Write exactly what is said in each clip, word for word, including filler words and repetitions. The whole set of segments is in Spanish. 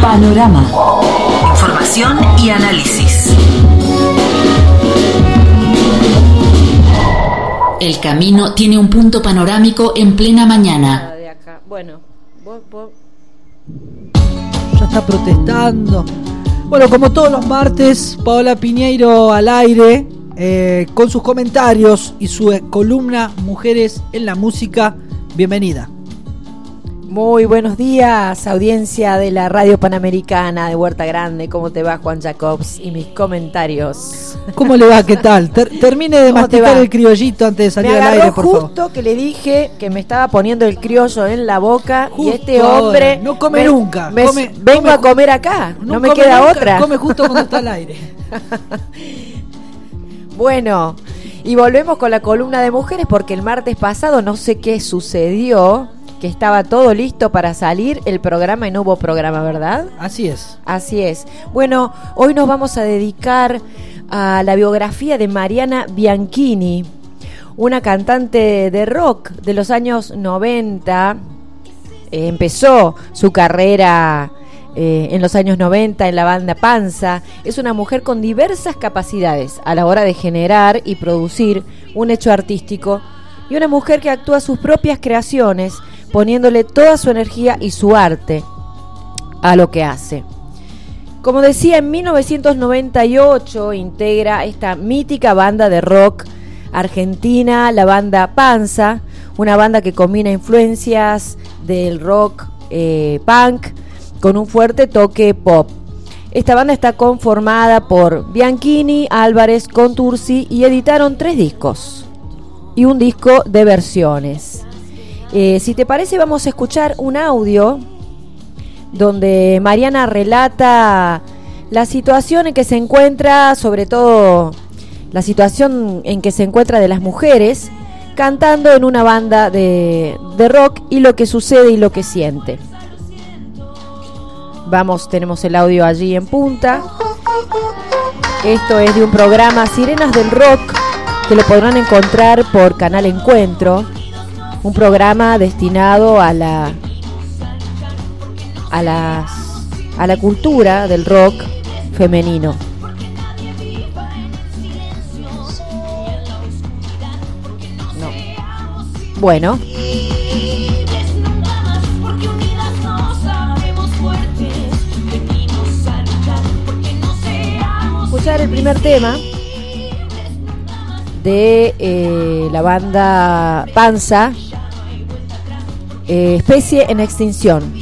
Panorama. Información y análisis. El camino tiene un punto panorámico en plena mañana. De acá. Bueno, vos, vos... ya está protestando. Bueno, como todos los martes, Paola Piñeiro al aire, eh, con sus comentarios y su columna Mujeres en la Música. Bienvenida. Muy buenos días, audiencia de la Radio Panamericana de Huerta Grande. ¿Cómo te va, Juan Jacobs? Y mis comentarios. ¿Cómo le va? ¿Qué tal? Ter- termine de masticar el criollito antes de salir al aire, por favor. Justo que le dije que me estaba poniendo el criollo en la boca. Justo y este hombre ahora. No come me, nunca. Me, come, vengo come, a comer acá. No, no me queda nunca, otra. Come justo cuando está al aire. Bueno, y volvemos con la columna de mujeres porque el martes pasado no sé qué sucedió, que estaba todo listo para salir el programa y no hubo programa, ¿verdad? Así es. Así es. Bueno, hoy nos vamos a dedicar a la biografía de Mariana Bianchini, una cantante de rock de los años noventa. Eh, empezó su carrera eh, en los años noventa en la banda Panza. Es una mujer con diversas capacidades a la hora de generar y producir un hecho artístico y una mujer que actúa sus propias creaciones, poniéndole toda su energía y su arte a lo que hace. Como decía, en mil novecientos noventa y ocho integra esta mítica banda de rock argentina, la banda Panza, una banda que combina influencias del rock eh, punk con un fuerte toque pop. Esta banda está conformada por Bianchini, Álvarez, Contursi y editaron tres discos y un disco de versiones. Eh, si te parece, vamos a escuchar un audio donde Mariana relata la situación en que se encuentra, sobre todo la situación en que se encuentra de las mujeres cantando en una banda de, de rock y lo que sucede y lo que siente. Vamos, tenemos el audio allí en punta. Esto es de un programa Sirenas del Rock que lo podrán encontrar por Canal Encuentro. Un programa destinado a la a las a la cultura del rock femenino. No. Bueno. Escuchar el primer tema de eh, la banda Panza. Eh, especie en extinción.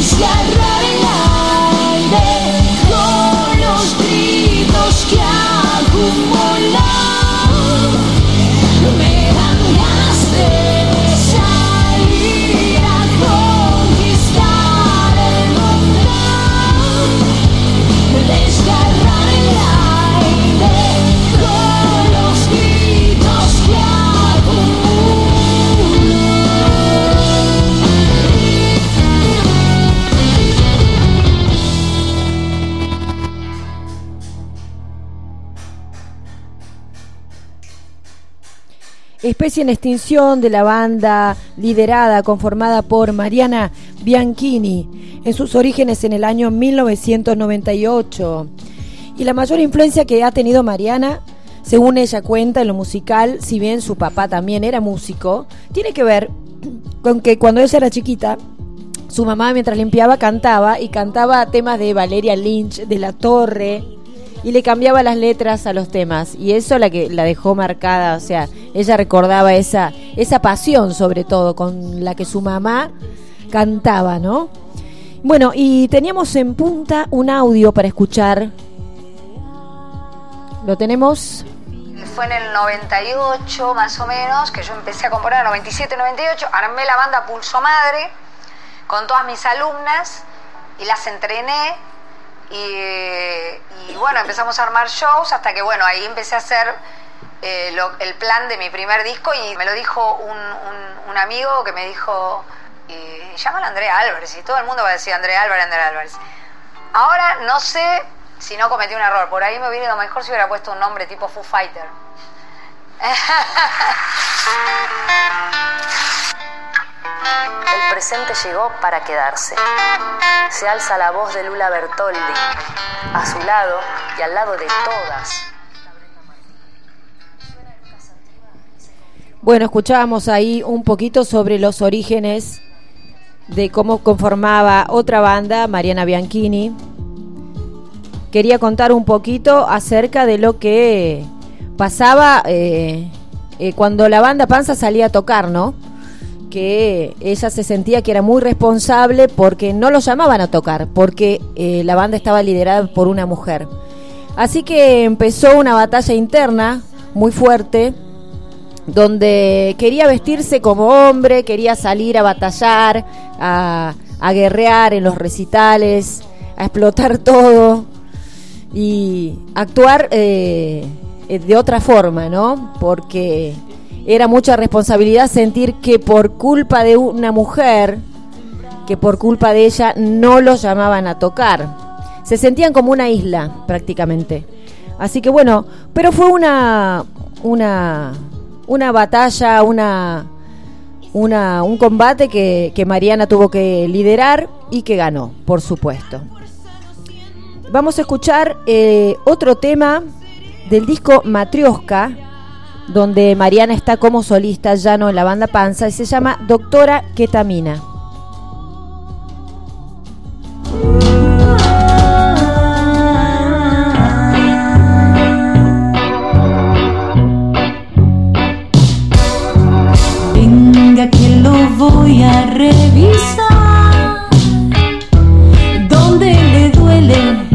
desgarrar el aire con los gritos que acumulan. Me dan ganas de salir a conquistar el mundo, desgarrar el aire con los gritos que Especie en extinción de la banda liderada, conformada por Mariana Bianchini, en sus orígenes en el año mil novecientos noventa y ocho. Y la mayor influencia que ha tenido Mariana, según ella cuenta en lo musical, si bien su papá también era músico, tiene que ver con que cuando ella era chiquita, su mamá mientras limpiaba cantaba, y cantaba temas de Valeria Lynch, de La Torre, y le cambiaba las letras a los temas, y eso la que la dejó marcada. O sea, ella recordaba esa esa pasión, sobre todo con la que su mamá cantaba, ¿no? Bueno, y teníamos en punta un audio para escuchar. ¿Lo tenemos? Fue en el noventa y ocho más o menos que yo empecé a componer, en noventa y siete, noventa y ocho, armé la banda Pulso Madre con todas mis alumnas y las entrené. Y, y bueno, empezamos a armar shows hasta que, bueno, ahí empecé a hacer eh, lo, el plan de mi primer disco, y me lo dijo un, un, un amigo que me dijo, eh, llámala Andrea Álvarez, y todo el mundo va a decir Andrea Álvarez, Andrea Álvarez. Ahora no sé si no cometí un error, por ahí me hubiera ido mejor si hubiera puesto un nombre tipo Foo Fighter. El presente llegó para quedarse. Se alza la voz de Lula Bertoldi, a su lado y al lado de todas. Bueno, escuchábamos ahí un poquito sobre los orígenes de cómo conformaba otra banda, Mariana Bianchini. Quería contar un poquito acerca de lo que pasaba eh, eh, cuando la banda Panza salía a tocar, ¿no? Que ella se sentía que era muy responsable porque no lo llamaban a tocar, porque eh, la banda estaba liderada por una mujer. Así que empezó una batalla interna muy fuerte, donde quería vestirse como hombre, quería salir a batallar, a, a guerrear en los recitales, a explotar todo y actuar eh, de otra forma, ¿no? Porque era mucha responsabilidad sentir que por culpa de una mujer, que por culpa de ella no los llamaban a tocar. Se sentían como una isla prácticamente. Así que bueno, pero fue una una una batalla, una una un combate que, que Mariana tuvo que liderar y que ganó, por supuesto. Vamos a escuchar eh, otro tema del disco Matrioska, donde Mariana está como solista, ya no en la banda Panza, y se llama Doctora Ketamina. Venga que lo voy a revisar, donde le duele,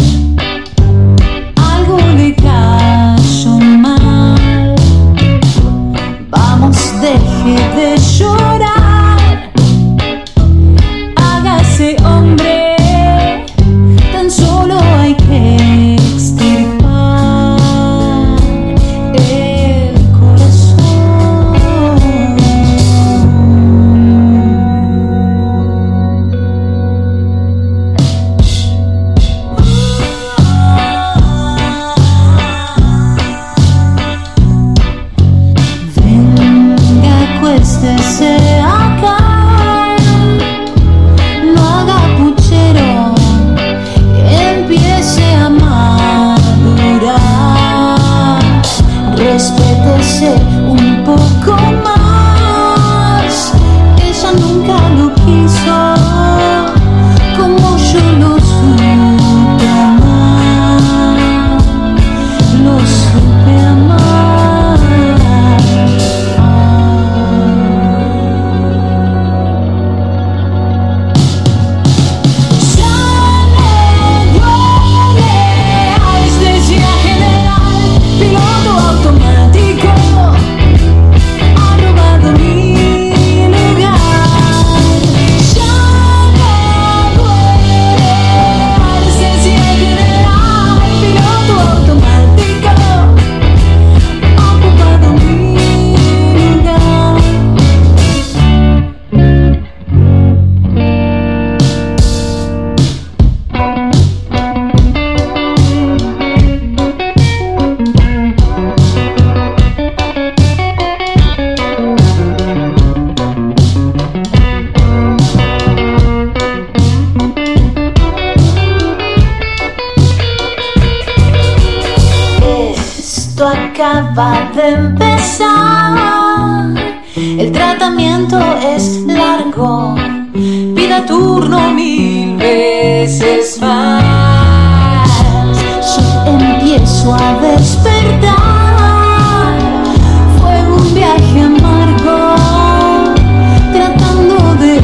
algo le cayó mal. Vamos, deje de llorar, acaba de empezar. El tratamiento es largo, pida turno mil veces más. Yo empiezo a despertar, fue un viaje amargo, tratando de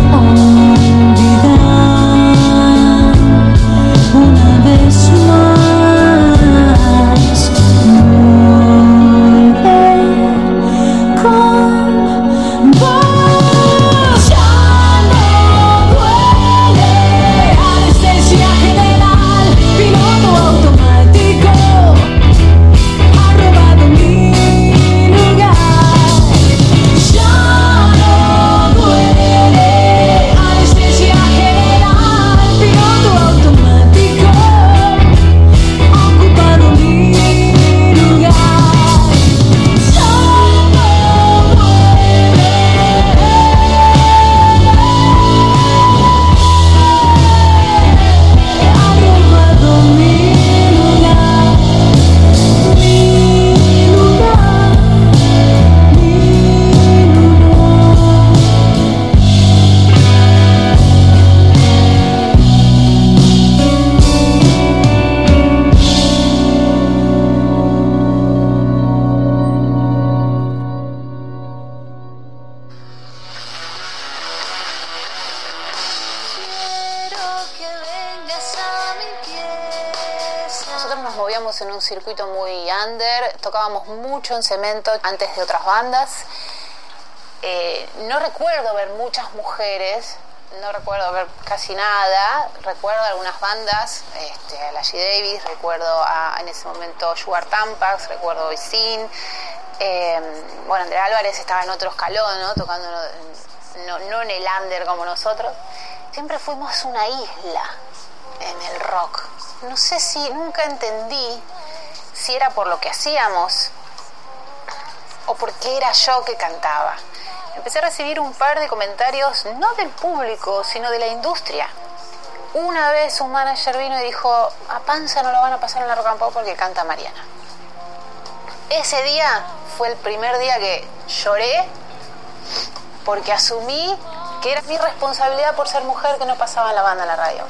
olvidar una vez más, volver con vos. Ya no duele, anestesia general, piloto automático ha robado mi lugar. Ya no duele, anestesia general, piloto automático ha ocupado mi lugar. Ya no duele, ha robado mi lugar, mi lugar, mi Nosotros nos movíamos en un circuito muy under, tocábamos mucho en Cemento antes de otras bandas. Eh, no recuerdo ver muchas mujeres, no recuerdo ver casi nada. Recuerdo algunas bandas, este, a la G. Davis, recuerdo a, en ese momento Sugar Tampax, recuerdo Isin. Eh, bueno, Andrea Álvarez estaba en otro escalón, ¿no? Tocando no, no en el under como nosotros. Siempre fuimos una isla en el rock. No sé si, nunca entendí si era por lo que hacíamos o porque era yo que cantaba. Empecé a recibir un par de comentarios, no del público, sino de la industria. Una vez un manager vino y dijo: a Panza no lo van a pasar en la Rock and Pop porque canta Mariana. Ese día fue el primer día que lloré porque asumí que era mi responsabilidad por ser mujer que no pasaba en la banda en la radio.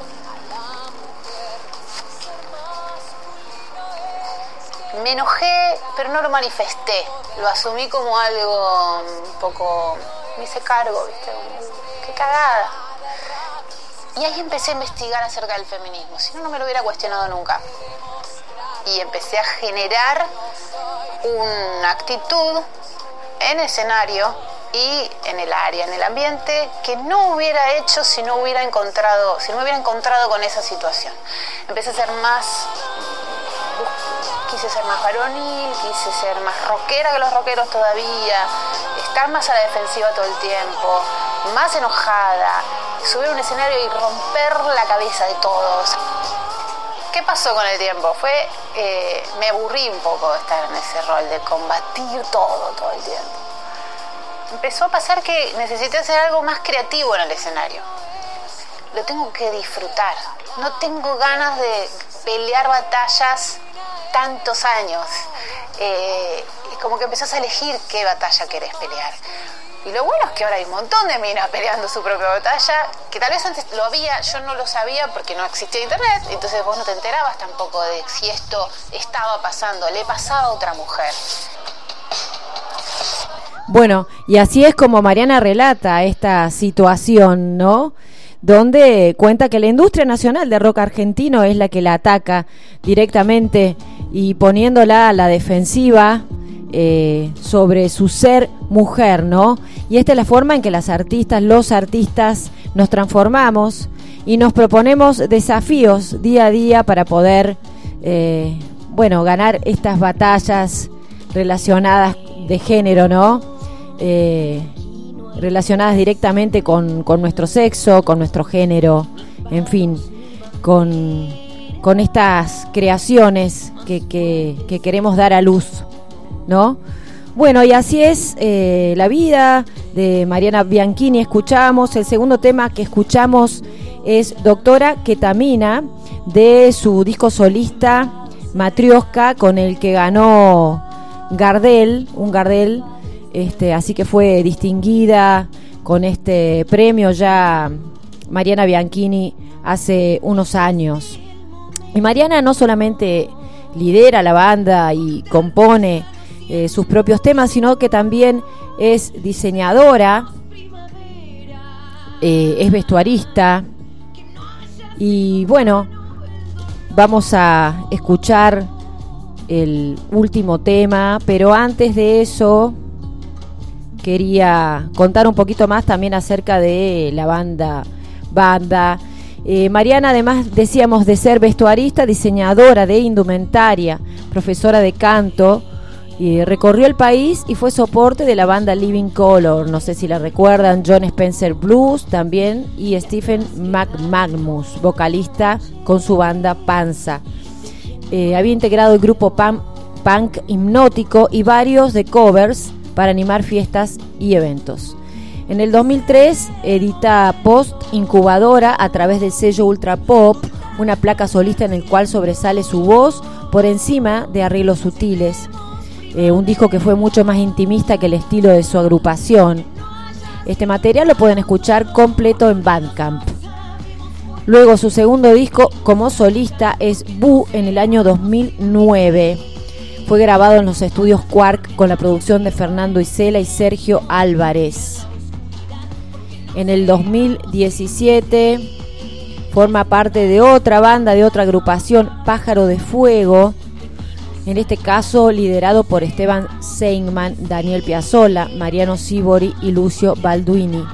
Me enojé, pero no lo manifesté. Lo asumí como algo un poco... Me hice cargo, ¿viste? ¡Qué cagada! Y ahí empecé a investigar acerca del feminismo. Si no, no me lo hubiera cuestionado nunca. Y empecé a generar una actitud en escenario y en el área, en el ambiente, que no hubiera hecho si no hubiera encontrado, si no me hubiera encontrado con esa situación. Empecé a ser más... Quise ser más varonil, quise ser más rockera que los rockeros todavía, estar más a la defensiva todo el tiempo, más enojada, subir a un escenario y romper la cabeza de todos. ¿Qué pasó con el tiempo? Fue, eh, me aburrí un poco de estar en ese rol de combatir todo, todo el tiempo. Empezó a pasar que necesité hacer algo más creativo en el escenario. Lo tengo que disfrutar. No tengo ganas de pelear batallas tantos años. Eh, y como que empezás a elegir qué batalla querés pelear. Y lo bueno es que ahora hay un montón de minas peleando su propia batalla, que tal vez antes lo había, yo no lo sabía porque no existía internet, entonces vos no te enterabas tampoco de si esto estaba pasando, le pasaba a otra mujer. Bueno, y así es como Mariana relata esta situación, ¿no? Donde cuenta que la industria nacional de rock argentino es la que la ataca directamente y poniéndola a la defensiva eh, sobre su ser mujer, ¿no? Y esta es la forma en que las artistas, los artistas nos transformamos y nos proponemos desafíos día a día para poder, eh, bueno, ganar estas batallas relacionadas de género, ¿no? Eh, relacionadas directamente con, con nuestro sexo, con nuestro género, en fin, con, con estas creaciones que, que, que queremos dar a luz, ¿no? Bueno, y así es eh, la vida de Mariana Bianchini. Escuchamos, el segundo tema que escuchamos es Doctora Ketamina, de su disco solista Matrioska, con el que ganó Gardel, un Gardel, este, así que fue distinguida con este premio ya Mariana Bianchini hace unos años. Y Mariana no solamente lidera la banda y compone eh, sus propios temas, sino que también es diseñadora, eh, es vestuarista. Y bueno, vamos a escuchar el último tema, pero antes de eso quería contar un poquito más también acerca de la banda banda eh, Mariana, además decíamos de ser vestuarista, diseñadora de indumentaria, profesora de canto, y recorrió el país y fue soporte de la banda Living Colour, no sé si la recuerdan, John Spencer Blues también, y Stephen McManus, vocalista con su banda Panza. Eh, había integrado el grupo punk, punk hipnótico y varios de covers para animar fiestas y eventos. En el dos mil tres edita Post Incubadora a través del sello Ultra Pop, una placa solista en el cual sobresale su voz por encima de arreglos sutiles. Eh, un disco que fue mucho más intimista que el estilo de su agrupación. Este material lo pueden escuchar completo en Bandcamp. Luego su segundo disco como solista es Boo en el año dos mil nueve. Fue grabado en los estudios Quark con la producción de Fernando Isela y Sergio Álvarez. En el dos mil diecisiete forma parte de otra banda, de otra agrupación, Pájaro de Fuego, en este caso liderado por Esteban Seinman, Daniel Piazzolla, Mariano Sibori y Lucio Balduini.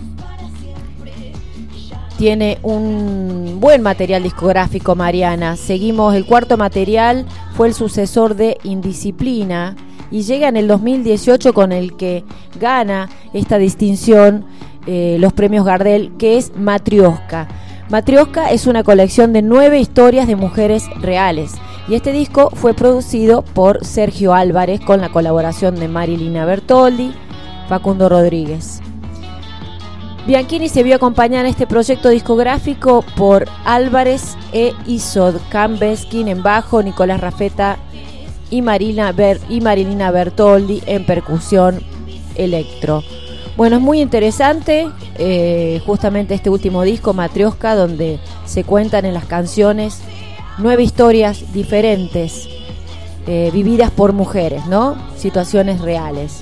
Tiene un buen material discográfico Mariana. Seguimos, el cuarto material fue el sucesor de Indisciplina y llega en el dos mil dieciocho con el que gana esta distinción eh, los premios Gardel, que es Matrioska. Matrioska es una colección de nueve historias de mujeres reales y este disco fue producido por Sergio Álvarez con la colaboración de Marilina Bertoldi, Facundo Rodríguez. Bianchini se vio acompañada en este proyecto discográfico por Álvarez e Isod, Cam Beskin en bajo, Nicolás Rafeta y, Marina Ber- y Marilina Bertoldi en percusión electro. Bueno, es muy interesante eh, justamente este último disco, Matrioska, donde se cuentan en las canciones nueve historias diferentes eh, vividas por mujeres, ¿no? Situaciones reales.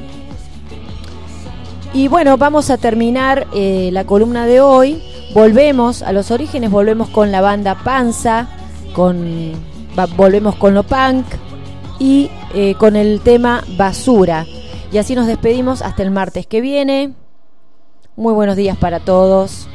Y bueno, vamos a terminar eh, la columna de hoy. Volvemos a los orígenes, volvemos con la banda Panza, con, va, volvemos con lo punk y eh, con el tema Basura. Y así nos despedimos hasta el martes que viene. Muy buenos días para todos.